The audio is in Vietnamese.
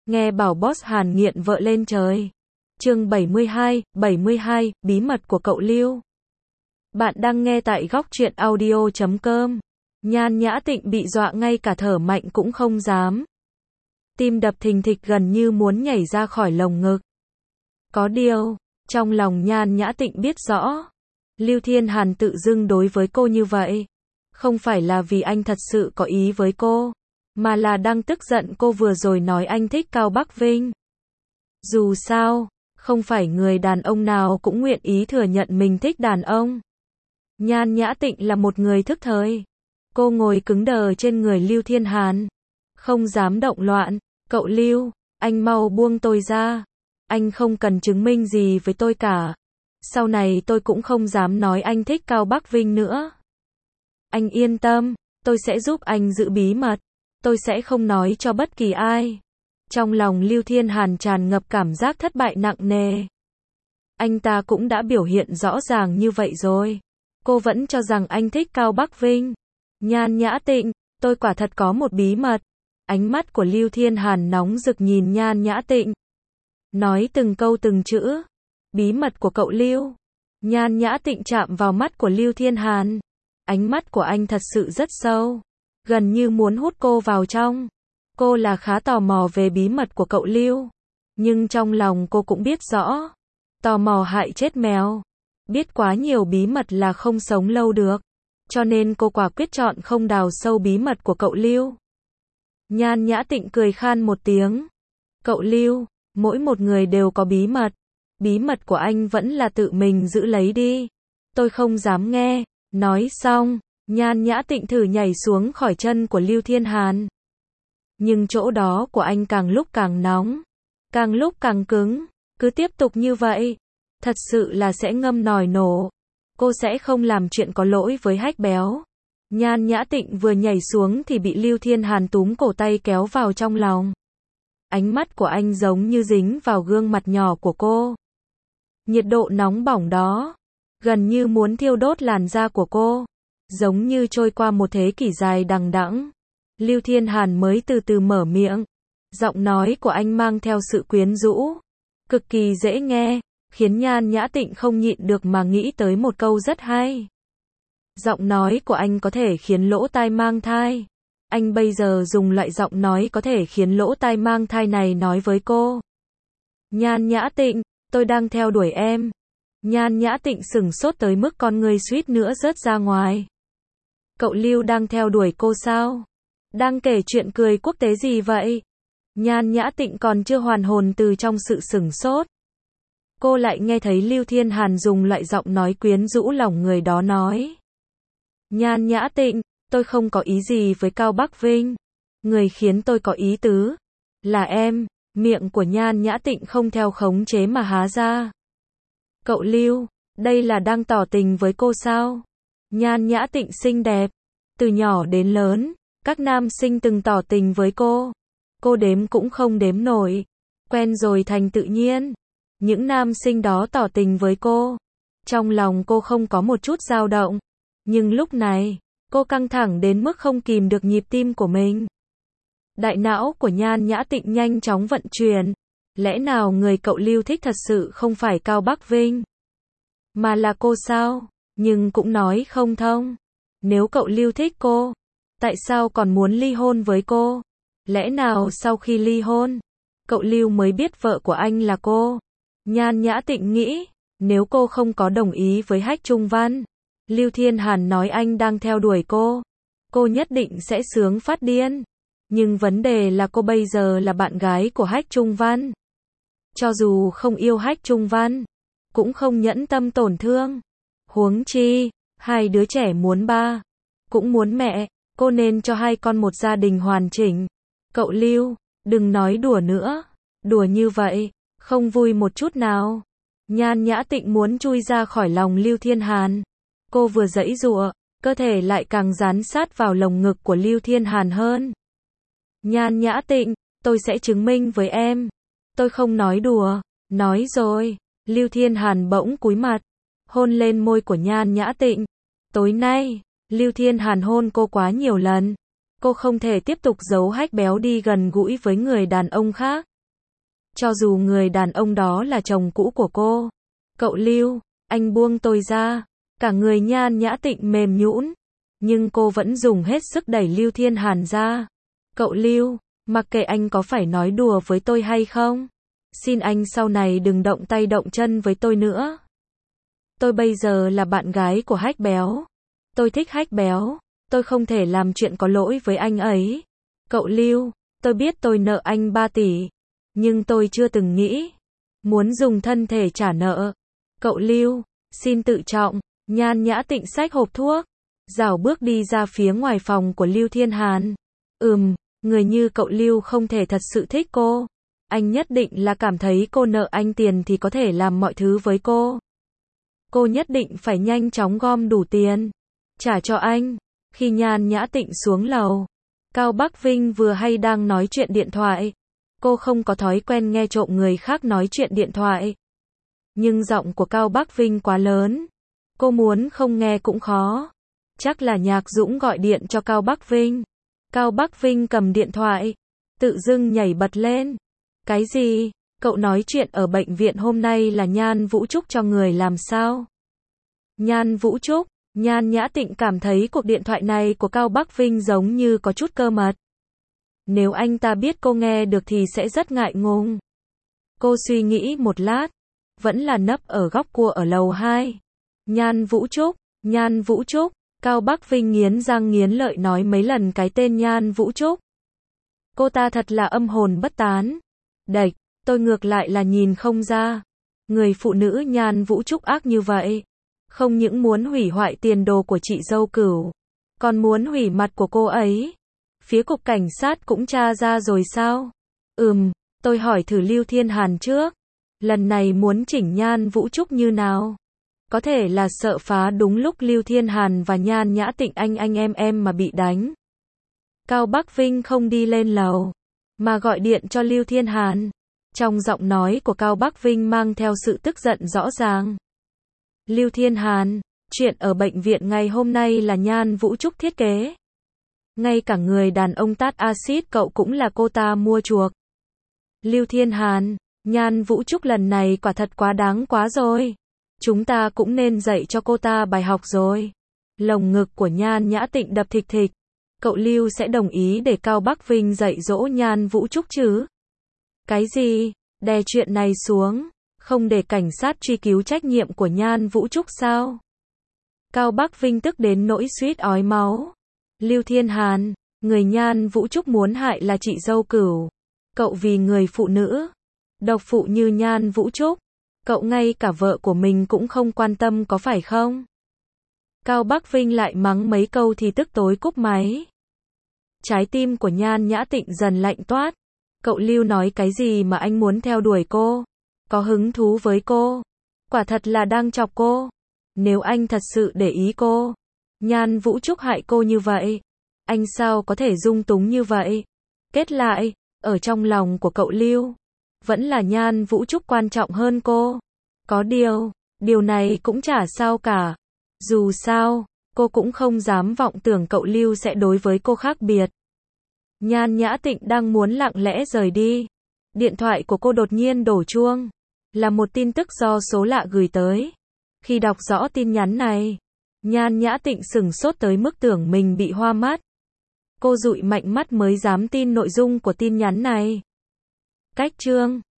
Nghe bảo boss Hàn nghiện vợ lên trời. Chương 72, bí mật của cậu Lưu. Bạn đang nghe tại góc truyện audio.com. Nhan Nhã Tịnh bị dọa ngay cả thở mạnh cũng không dám. Tim đập thình thịch gần như muốn nhảy ra khỏi lồng ngực. Có điều, trong lòng Nhan Nhã Tịnh biết rõ, Lưu Thiên Hàn tự dưng đối với cô như vậy, không phải là vì anh thật sự có ý với cô, mà là đang tức giận cô vừa rồi nói anh thích Cao Bắc Vinh. Dù sao, không phải người đàn ông nào cũng nguyện ý thừa nhận mình thích đàn ông. Nhan Nhã Tịnh là một người thức thời. Cô ngồi cứng đờ trên người Lưu Thiên Hàn, không dám động loạn. Cậu Lưu, anh mau buông tôi ra. Anh không cần chứng minh gì với tôi cả. Sau này tôi cũng không dám nói anh thích Cao Bắc Vinh nữa. Anh yên tâm, tôi sẽ giúp anh giữ bí mật. Tôi sẽ không nói cho bất kỳ ai. Trong lòng Lưu Thiên Hàn tràn ngập cảm giác thất bại nặng nề. Anh ta cũng đã biểu hiện rõ ràng như vậy rồi. Cô vẫn cho rằng anh thích Cao Bắc Vinh. Nhan Nhã Tịnh, tôi quả thật có một bí mật. Ánh mắt của Lưu Thiên Hàn nóng rực nhìn Nhan Nhã Tịnh. Nói từng câu từng chữ. Bí mật của cậu Lưu. Nhan Nhã Tịnh chạm vào mắt của Lưu Thiên Hàn. Ánh mắt của anh thật sự rất sâu. Gần như muốn hút cô vào trong. Cô là khá tò mò về bí mật của cậu Lưu. Nhưng trong lòng cô cũng biết rõ. Tò mò hại chết mèo. Biết quá nhiều bí mật là không sống lâu được. Cho nên cô quả quyết chọn không đào sâu bí mật của cậu Lưu. Nhan Nhã Tịnh cười khan một tiếng. Cậu Lưu, mỗi một người đều có bí mật. Bí mật của anh vẫn là tự mình giữ lấy đi. Tôi không dám nghe. Nói xong, Nhan Nhã Tịnh thử nhảy xuống khỏi chân của Lưu Thiên Hàn. Nhưng chỗ đó của anh càng lúc càng nóng. Càng lúc càng cứng. Cứ tiếp tục như vậy. Thật sự là sẽ ngâm nòi nổ. Cô sẽ không làm chuyện có lỗi với Hách Béo. Nhan Nhã Tịnh vừa nhảy xuống thì bị Lưu Thiên Hàn túm cổ tay kéo vào trong lòng. Ánh mắt của anh giống như dính vào gương mặt nhỏ của cô. Nhiệt độ nóng bỏng đó, gần như muốn thiêu đốt làn da của cô. Giống như trôi qua một thế kỷ dài đằng đẵng. Lưu Thiên Hàn mới từ từ mở miệng. Giọng nói của anh mang theo sự quyến rũ. Cực kỳ dễ nghe. Khiến Nhan Nhã Tịnh không nhịn được mà nghĩ tới một câu rất hay. Giọng nói của anh có thể khiến lỗ tai mang thai. Anh bây giờ dùng loại giọng nói có thể khiến lỗ tai mang thai này nói với cô. Nhan Nhã Tịnh, tôi đang theo đuổi em. Nhan Nhã Tịnh sửng sốt tới mức con người suýt nữa rớt ra ngoài. Cậu Lưu đang theo đuổi cô sao? Đang kể chuyện cười quốc tế gì vậy? Nhan Nhã Tịnh còn chưa hoàn hồn từ trong sự sửng sốt. Cô lại nghe thấy Lưu Thiên Hàn dùng loại giọng nói quyến rũ lòng người đó nói. Nhan Nhã Tịnh, tôi không có ý gì với Cao Bắc Vinh. Người khiến tôi có ý tứ là em. Miệng của Nhan Nhã Tịnh không theo khống chế mà há ra. Cậu Lưu, đây là đang tỏ tình với cô sao? Nhan Nhã Tịnh xinh đẹp. Từ nhỏ đến lớn, các nam sinh từng tỏ tình với cô. Cô đếm cũng không đếm nổi. Quen rồi thành tự nhiên. Những nam sinh đó tỏ tình với cô. Trong lòng cô không có một chút dao động. Nhưng lúc này, cô căng thẳng đến mức không kìm được nhịp tim của mình. Đại não của Nhan Nhã Tịnh nhanh chóng vận chuyển. Lẽ nào người cậu Lưu thích thật sự không phải Cao Bắc Vinh, mà là cô sao? Nhưng cũng nói không thông. Nếu cậu Lưu thích cô, tại sao còn muốn ly hôn với cô? Lẽ nào sau khi ly hôn, cậu Lưu mới biết vợ của anh là cô? Nhan Nhã Tịnh nghĩ, nếu cô không có đồng ý với Hách Trung Văn, Lưu Thiên Hàn nói anh đang theo đuổi cô nhất định sẽ sướng phát điên. Nhưng vấn đề là cô bây giờ là bạn gái của Hách Trung Văn. Cho dù không yêu Hách Trung Văn, cũng không nhẫn tâm tổn thương. Huống chi, hai đứa trẻ muốn ba, cũng muốn mẹ, cô nên cho hai con một gia đình hoàn chỉnh. Cậu Lưu, đừng nói đùa nữa. Đùa như vậy, không vui một chút nào. Nhan Nhã Tịnh muốn chui ra khỏi lòng Lưu Thiên Hàn. Cô vừa giãy giụa, cơ thể lại càng dán sát vào lồng ngực của Lưu Thiên Hàn hơn. Nhan Nhã Tịnh, tôi sẽ chứng minh với em. Tôi không nói đùa. Nói rồi. Lưu Thiên Hàn bỗng cúi mặt, hôn lên môi của Nhan Nhã Tịnh. Tối nay, Lưu Thiên Hàn hôn cô quá nhiều lần. Cô không thể tiếp tục giấu Hách Béo đi gần gũi với người đàn ông khác. Cho dù người đàn ông đó là chồng cũ của cô. Cậu Lưu, anh buông tôi ra. Cả người Nhan Nhã Tịnh mềm nhũn, nhưng cô vẫn dùng hết sức đẩy Lưu Thiên Hàn ra. Cậu Lưu, mặc kệ anh có phải nói đùa với tôi hay không, xin anh sau này đừng động tay động chân với tôi nữa. Tôi bây giờ là bạn gái của Hách Béo. Tôi thích Hách Béo, tôi không thể làm chuyện có lỗi với anh ấy. Cậu Lưu, tôi biết tôi nợ anh 3 tỷ, nhưng tôi chưa từng nghĩ muốn dùng thân thể trả nợ. Cậu Lưu, xin tự trọng. Nhan Nhã Tịnh xách hộp thuốc, rảo bước đi ra phía ngoài phòng của Lưu Thiên Hàn. Người như cậu Lưu không thể thật sự thích cô. Anh nhất định là cảm thấy cô nợ anh tiền thì có thể làm mọi thứ với cô. Cô nhất định phải nhanh chóng gom đủ tiền, trả cho anh. Khi Nhan Nhã Tịnh xuống lầu, Cao Bắc Vinh vừa hay đang nói chuyện điện thoại. Cô không có thói quen nghe trộm người khác nói chuyện điện thoại. Nhưng giọng của Cao Bắc Vinh quá lớn. Cô muốn không nghe cũng khó. Chắc là Nhạc Dũng gọi điện cho Cao Bắc Vinh. Cao Bắc Vinh cầm điện thoại, tự dưng nhảy bật lên. Cái gì? Cậu nói chuyện ở bệnh viện hôm nay là Nhan Vũ Trúc cho người làm sao? Nhan Vũ Trúc? Nhan Nhã Tịnh cảm thấy cuộc điện thoại này của Cao Bắc Vinh giống như có chút cơ mật. Nếu anh ta biết cô nghe được thì sẽ rất ngại ngùng. Cô suy nghĩ một lát, vẫn là nấp ở góc cua ở lầu 2. Nhan Vũ Trúc, Nhan Vũ Trúc. Cao Bắc Vinh nghiến răng nghiến lợi nói mấy lần cái tên Nhan Vũ Trúc. Cô ta thật là âm hồn bất tán. Đệch, tôi ngược lại là nhìn không ra. Người phụ nữ Nhan Vũ Trúc ác như vậy. Không những muốn hủy hoại tiền đồ của chị dâu Cửu, còn muốn hủy mặt của cô ấy. Phía cục cảnh sát cũng tra ra rồi sao? Tôi hỏi thử Lưu Thiên Hàn trước. Lần này muốn chỉnh Nhan Vũ Trúc như nào? Có thể là sợ phá đúng lúc Lưu Thiên Hàn và Nhan Nhã Tịnh anh em mà bị đánh. Cao Bắc Vinh không đi lên lầu, mà gọi điện cho Lưu Thiên Hàn. Trong giọng nói của Cao Bắc Vinh mang theo sự tức giận rõ ràng. Lưu Thiên Hàn, chuyện ở bệnh viện ngày hôm nay là Nhan Vũ Trúc thiết kế. Ngay cả người đàn ông tát axit cậu cũng là cô ta mua chuộc. Lưu Thiên Hàn, Nhan Vũ Trúc lần này quả thật quá đáng quá rồi. Chúng ta cũng nên dạy cho cô ta bài học rồi. Lồng ngực của Nhan Nhã Tịnh đập thịch thịch. Cậu Lưu sẽ đồng ý để Cao Bắc Vinh dạy dỗ Nhan Vũ Trúc chứ? Cái gì? Đè chuyện này xuống, không để cảnh sát truy cứu trách nhiệm của Nhan Vũ Trúc sao? Cao Bắc Vinh tức đến nỗi suýt ói máu. Lưu Thiên Hàn, người Nhan Vũ Trúc muốn hại là chị dâu Cửu. Cậu vì người phụ nữ độc phụ như Nhan Vũ Trúc, cậu ngay cả vợ của mình cũng không quan tâm có phải không? Cao Bắc Vinh lại mắng mấy câu thì tức tối cúp máy. Trái tim của Nhan Nhã Tịnh dần lạnh toát. Cậu Lưu nói cái gì mà anh muốn theo đuổi cô? Có hứng thú với cô? Quả thật là đang chọc cô. Nếu anh thật sự để ý cô, Nhan Vũ Trúc hại cô như vậy, anh sao có thể dung túng như vậy? Kết lại, ở trong lòng của cậu Lưu, vẫn là Nhan Vũ Trúc quan trọng hơn cô. Có điều này cũng chả sao cả. Dù sao, cô cũng không dám vọng tưởng cậu Lưu sẽ đối với cô khác biệt. Nhan Nhã Tịnh đang muốn lặng lẽ rời đi. Điện thoại của cô đột nhiên đổ chuông. Là một tin tức do số lạ gửi tới. Khi đọc rõ tin nhắn này, Nhan Nhã Tịnh sửng sốt tới mức tưởng mình bị hoa mắt. Cô dụi mạnh mắt mới dám tin nội dung của tin nhắn này. Cách chương